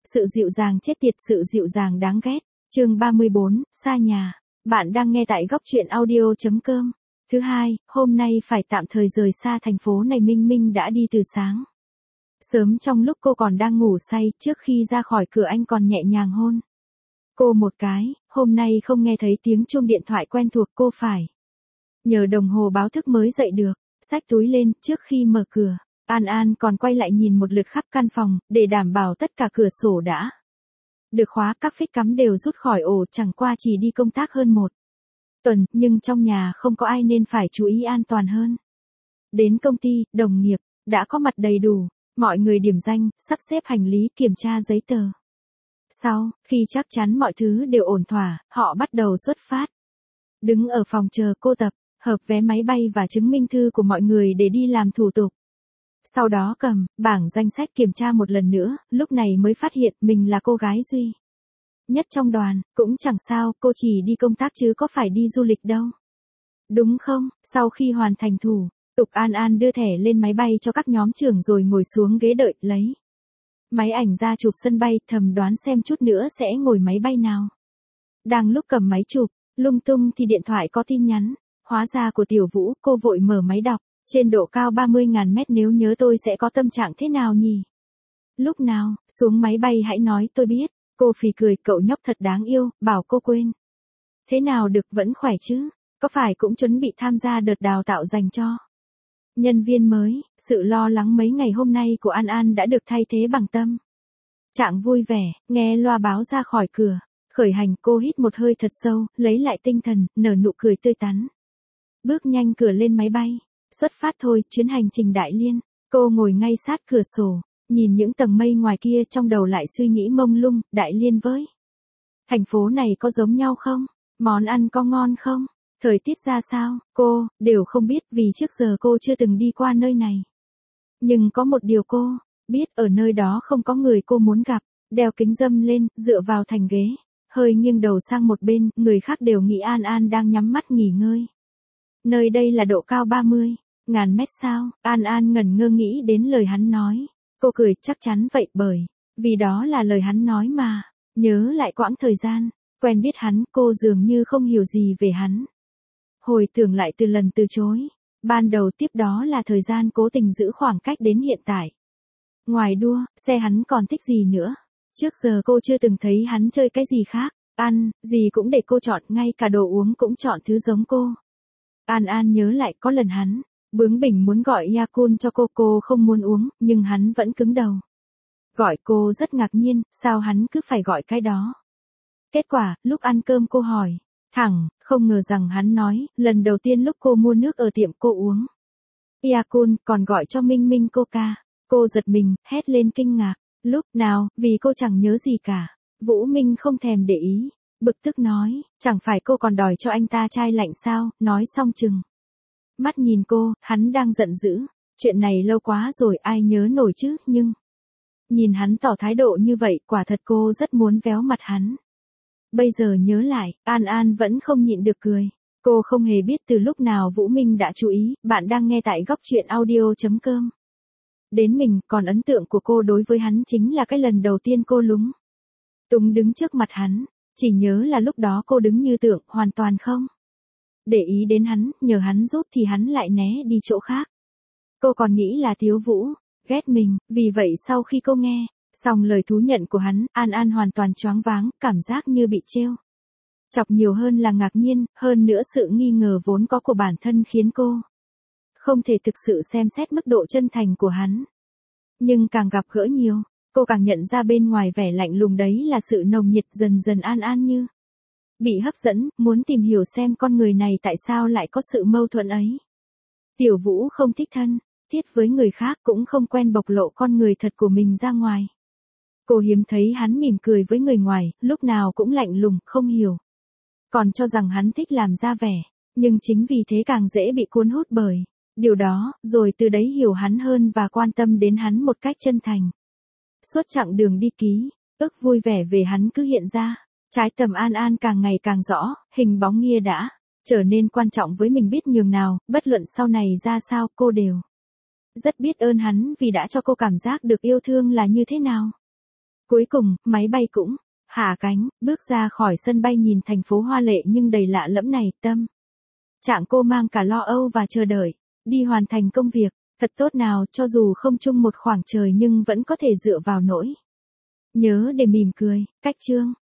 Sự dịu dàng chết tiệt, sự dịu dàng đáng ghét. Chương 34, xa nhà. Bạn đang nghe tại góc truyện audio.com. Thứ hai, hôm nay phải tạm thời rời xa thành phố này. Minh Minh đã đi từ sáng. Sớm trong lúc cô còn đang ngủ say, trước khi ra khỏi cửa anh còn nhẹ nhàng hôn cô một cái. Hôm nay không nghe thấy tiếng chuông điện thoại quen thuộc, cô phải nhờ đồng hồ báo thức mới dậy được. Xách túi lên, trước khi mở cửa, An An còn quay lại nhìn một lượt khắp căn phòng, để đảm bảo tất cả cửa sổ đã được khóa, các phích cắm đều rút khỏi ổ. Chẳng qua chỉ đi công tác hơn một tuần, nhưng trong nhà không có ai nên phải chú ý an toàn hơn. Đến công ty, đồng nghiệp đã có mặt đầy đủ, mọi người điểm danh, sắp xếp hành lý, kiểm tra giấy tờ. Sau khi chắc chắn mọi thứ đều ổn thỏa, họ bắt đầu xuất phát. Đứng ở phòng chờ cô tập hợp vé máy bay và chứng minh thư của mọi người để đi làm thủ tục. Sau đó cầm bảng danh sách kiểm tra một lần nữa, lúc này mới phát hiện mình là cô gái duy nhất trong đoàn. Cũng chẳng sao, cô chỉ đi công tác chứ có phải đi du lịch đâu. Đúng không? Sau khi hoàn thành thủ tục, An An đưa thẻ lên máy bay cho các nhóm trưởng rồi ngồi xuống ghế đợi, lấy máy ảnh ra chụp sân bay, thầm đoán xem chút nữa sẽ ngồi máy bay nào. Đang lúc cầm máy chụp lung tung thì điện thoại có tin nhắn, hóa ra của Tiểu Vũ. Cô vội mở máy đọc. Trên độ cao 30.000 mét, nếu nhớ tôi sẽ có tâm trạng thế nào nhỉ? Lúc nào xuống máy bay hãy nói tôi biết. Cô phì cười, cậu nhóc thật đáng yêu, bảo cô quên. Thế nào được, vẫn khỏe chứ? Có phải cũng chuẩn bị tham gia đợt đào tạo dành cho nhân viên mới? Sự lo lắng mấy ngày hôm nay của An An đã được thay thế bằng tâm trạng vui vẻ. Nghe loa báo ra khỏi cửa khởi hành, cô hít một hơi thật sâu, lấy lại tinh thần, nở nụ cười tươi tắn. Bước nhanh cửa lên máy bay. Xuất phát thôi, chuyến hành trình Đại Liên. Cô ngồi ngay sát cửa sổ, nhìn những tầng mây ngoài kia, trong đầu lại suy nghĩ mông lung. Đại Liên với thành phố này có giống nhau không? Món ăn có ngon không? Thời tiết ra sao? Cô đều không biết, vì trước giờ cô chưa từng đi qua nơi này. Nhưng có một điều cô biết, ở nơi đó không có người cô muốn gặp. Đeo kính râm lên, dựa vào thành ghế, hơi nghiêng đầu sang một bên, người khác đều nghĩ An An đang nhắm mắt nghỉ ngơi. Nơi đây là độ cao 30.000 mét sao? An An ngẩn ngơ nghĩ đến lời hắn nói. Cô cười, chắc chắn vậy, bởi vì đó là lời hắn nói mà. Nhớ lại quãng thời gian quen biết hắn, cô dường như không hiểu gì về hắn. Hồi tưởng lại từ lần từ chối ban đầu, tiếp đó là thời gian cố tình giữ khoảng cách đến hiện tại. Ngoài đua xe hắn còn thích gì nữa? Trước giờ cô chưa từng thấy hắn chơi cái gì khác. Ăn gì cũng để cô chọn, ngay cả đồ uống cũng chọn thứ giống cô. An An nhớ lại có lần hắn bướng bỉnh muốn gọi Yakult cho cô không muốn uống, nhưng hắn vẫn cứng đầu gọi. Cô rất ngạc nhiên, sao hắn cứ phải gọi cái đó. Kết quả, lúc ăn cơm cô hỏi thẳng, không ngờ rằng hắn nói, lần đầu tiên lúc cô mua nước ở tiệm cô uống Yakult, còn gọi cho Minh Minh Coca. Cô giật mình, hét lên kinh ngạc. Lúc nào, vì cô chẳng nhớ gì cả. Vũ Minh không thèm để ý, bực tức nói, chẳng phải cô còn đòi cho anh ta chai lạnh sao? Nói xong chừng mắt nhìn cô, hắn đang giận dữ. Chuyện này lâu quá rồi, ai nhớ nổi chứ, nhưng nhìn hắn tỏ thái độ như vậy, quả thật cô rất muốn véo mặt hắn. Bây giờ nhớ lại, An An vẫn không nhịn được cười. Cô không hề biết từ lúc nào Vũ Minh đã chú ý. Bạn đang nghe tại góc truyện audio.com. Đến mình, còn ấn tượng của cô đối với hắn chính là cái lần đầu tiên cô lúng túng đứng trước mặt hắn. Chỉ nhớ là lúc đó cô đứng như tượng, hoàn toàn không để ý đến hắn, nhờ hắn giúp thì hắn lại né đi chỗ khác. Cô còn nghĩ là Thiếu Vũ ghét mình, vì vậy sau khi cô nghe xong lời thú nhận của hắn, An An hoàn toàn choáng váng, cảm giác như bị trêu chọc nhiều hơn là ngạc nhiên. Hơn nữa, sự nghi ngờ vốn có của bản thân khiến cô không thể thực sự xem xét mức độ chân thành của hắn. Nhưng càng gặp gỡ nhiều, cô càng nhận ra bên ngoài vẻ lạnh lùng đấy là sự nồng nhiệt. Dần dần An An như bị hấp dẫn, muốn tìm hiểu xem con người này tại sao lại có sự mâu thuẫn ấy. Tiểu Vũ không thích thân thiết với người khác, cũng không quen bộc lộ con người thật của mình ra ngoài. Cô hiếm thấy hắn mỉm cười với người ngoài, lúc nào cũng lạnh lùng, không hiểu. Còn cho rằng hắn thích làm ra vẻ, nhưng chính vì thế càng dễ bị cuốn hút bởi điều đó, rồi từ đấy hiểu hắn hơn và quan tâm đến hắn một cách chân thành. Suốt chặng đường đi, ký ức vui vẻ về hắn cứ hiện ra. Trái tim An An càng ngày càng rõ, hình bóng Nghia đã trở nên quan trọng với mình biết nhường nào. Bất luận sau này ra sao, cô đều rất biết ơn hắn vì đã cho cô cảm giác được yêu thương là như thế nào. Cuối cùng, máy bay cũng hạ cánh, bước ra khỏi sân bay nhìn thành phố hoa lệ nhưng đầy lạ lẫm này, tâm trạng cô mang cả lo âu và chờ đợi, đi hoàn thành công việc, thật tốt nào, cho dù không chung một khoảng trời nhưng vẫn có thể dựa vào nỗi nhớ để mỉm cười, cách chương.